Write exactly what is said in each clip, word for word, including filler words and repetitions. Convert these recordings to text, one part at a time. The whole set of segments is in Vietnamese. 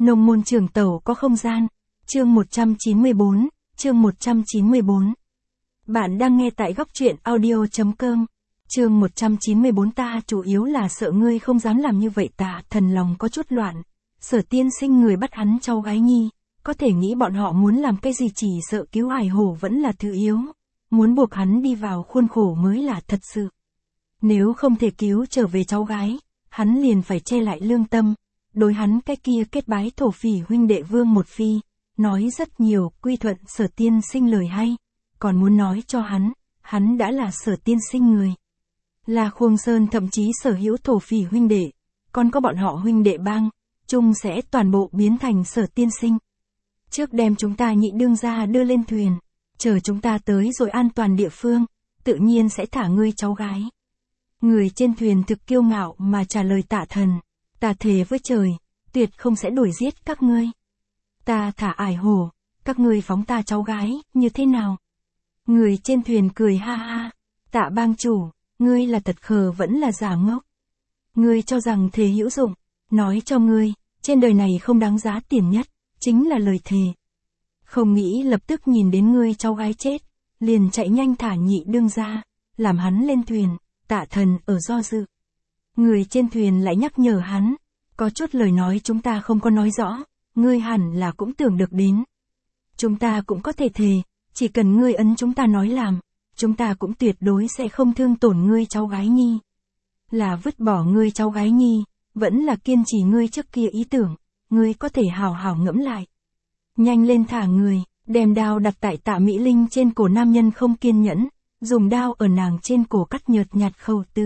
Nông môn trường tẩu có không gian. Chương một trăm chín mươi bốn, chương một trăm chín mươi bốn. Bạn đang nghe tại góc truyện audio.com. Chương một trăm chín mươi bốn. Ta chủ yếu là sợ ngươi không dám làm như vậy. Tạ Thần lòng có chút loạn. Sở tiên sinh người bắt hắn cháu gái nhi, có thể nghĩ bọn họ muốn làm cái gì, chỉ sợ cứu Hải Hổ vẫn là thứ yếu. Muốn buộc hắn đi vào khuôn khổ mới là thật sự. Nếu không thể cứu trở về cháu gái, hắn liền phải che lại lương tâm. Đối hắn cái kia kết bái thổ phỉ huynh đệ Vương Một Phi, nói rất nhiều quy thuận Sở tiên sinh lời hay, còn muốn nói cho hắn, hắn đã là Sở tiên sinh người. Là Khuông Sơn thậm chí sở hữu thổ phỉ huynh đệ, còn có bọn họ huynh đệ bang, chung sẽ toàn bộ biến thành Sở tiên sinh. Trước đem chúng ta nhị đương gia đưa lên thuyền, chờ chúng ta tới rồi an toàn địa phương, tự nhiên sẽ thả ngươi cháu gái. Người trên thuyền thực kiêu ngạo mà trả lời Tạ Thần, ta thề với trời, tuyệt không sẽ đuổi giết các ngươi. Ta thả Ải Hổ, các ngươi phóng ta cháu gái, như thế nào? Người trên thuyền cười ha ha, Tạ bang chủ, ngươi là thật khờ vẫn là giả ngốc. Ngươi cho rằng thề hữu dụng, nói cho ngươi, trên đời này không đáng giá tiền nhất, chính là lời thề. Không nghĩ lập tức nhìn đến ngươi cháu gái chết, liền chạy nhanh thả nhị đương gia, làm hắn lên thuyền. Tạ Thần ở do dự. Người trên thuyền lại nhắc nhở hắn, có chút lời nói chúng ta không có nói rõ, ngươi hẳn là cũng tưởng được đến. Chúng ta cũng có thể thề, chỉ cần ngươi ấn chúng ta nói làm, chúng ta cũng tuyệt đối sẽ không thương tổn ngươi cháu gái nhi. Là vứt bỏ ngươi cháu gái nhi, vẫn là kiên trì ngươi trước kia ý tưởng, ngươi có thể hào hào ngẫm lại. Nhanh lên thả người, đem đao đặt tại Tạ Mỹ Linh trên cổ. Nam nhân không kiên nhẫn, dùng đao ở nàng trên cổ cắt nhợt nhạt khẩu từ.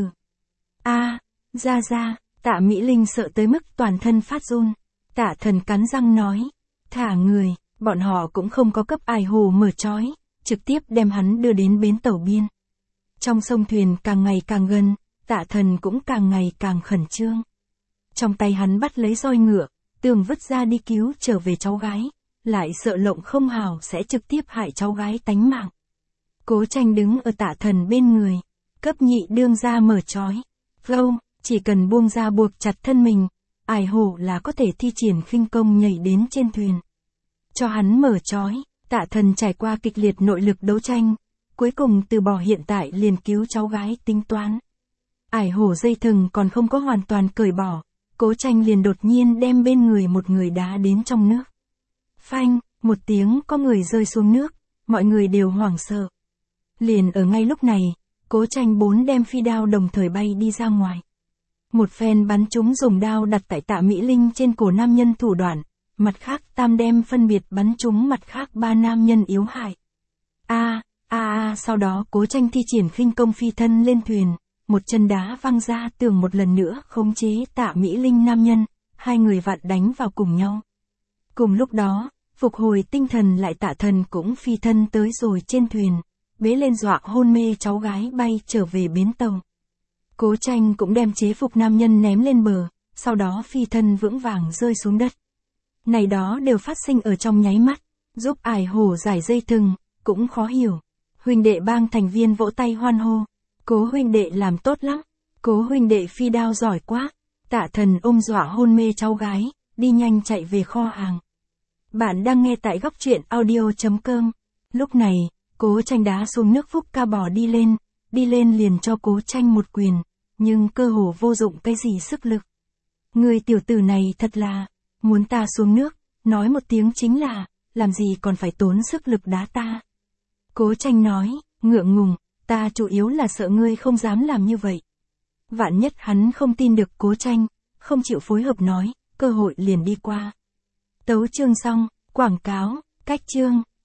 A, ra ra, Tạ Mỹ Linh sợ tới mức toàn thân phát run. Tạ Thần cắn răng nói, thả người, bọn họ cũng không có cấp Ải Hổ mở trói, trực tiếp đem hắn đưa đến bến tàu biên. Trong sông thuyền càng ngày càng gần, Tạ Thần cũng càng ngày càng khẩn trương. Trong tay hắn bắt lấy roi ngựa, tưởng vứt ra đi cứu trở về cháu gái, lại sợ lộng không hào sẽ trực tiếp hại cháu gái tánh mạng. Cố Tranh đứng ở Tạ Thần bên người, cấp nhị đương gia mở trói. Lâu, chỉ cần buông ra buộc chặt thân mình, Ải Hổ là có thể thi triển khinh công nhảy đến trên thuyền. Cho hắn mở trói, Tạ Thần trải qua kịch liệt nội lực đấu tranh, cuối cùng từ bỏ hiện tại liền cứu cháu gái tính toán. Ải Hổ dây thừng còn không có hoàn toàn cởi bỏ, Cố Tranh liền đột nhiên đem bên người một người đá đến trong nước. Phanh, một tiếng có người rơi xuống nước, mọi người đều hoảng sợ. Liền ở ngay lúc này, Cố Tranh bốn đem phi đao đồng thời bay đi ra ngoài. Một phen bắn chúng dùng đao đặt tại Tạ Mỹ Linh trên cổ nam nhân thủ đoạn, mặt khác tam đem phân biệt bắn chúng mặt khác ba nam nhân yếu hại. A, a a, sau đó Cố Tranh thi triển khinh công phi thân lên thuyền, một chân đá văng ra tường một lần nữa khống chế Tạ Mỹ Linh nam nhân, hai người vặn đánh vào cùng nhau. Cùng lúc đó, phục hồi tinh thần lại Tạ Thần cũng phi thân tới rồi trên thuyền, bế lên dọa hôn mê cháu gái bay trở về bến tàu. Cố Tranh cũng đem chế phục nam nhân ném lên bờ, sau đó phi thân vững vàng rơi xuống đất. Này đó đều phát sinh ở trong nháy mắt, giúp Ải Hổ giải dây thừng, cũng khó hiểu. Huynh đệ bang thành viên vỗ tay hoan hô, Cố huynh đệ làm tốt lắm, Cố huynh đệ phi đao giỏi quá. Tạ Thần ôm dọa hôn mê cháu gái, đi nhanh chạy về kho hàng. Bạn đang nghe tại góc truyện audio.com. Lúc này, Cố Tranh đá xuống nước Phúc Ca bò đi lên, đi lên liền cho Cố Tranh một quyền, nhưng cơ hồ vô dụng cái gì sức lực. Người tiểu tử này thật là, muốn ta xuống nước, nói một tiếng chính là, làm gì còn phải tốn sức lực đá ta. Cố Tranh nói, ngượng ngùng, ta chủ yếu là sợ ngươi không dám làm như vậy. Vạn nhất hắn không tin được Cố Tranh, không chịu phối hợp nói, cơ hội liền đi qua. Tấu chương xong, quảng cáo, cách chương.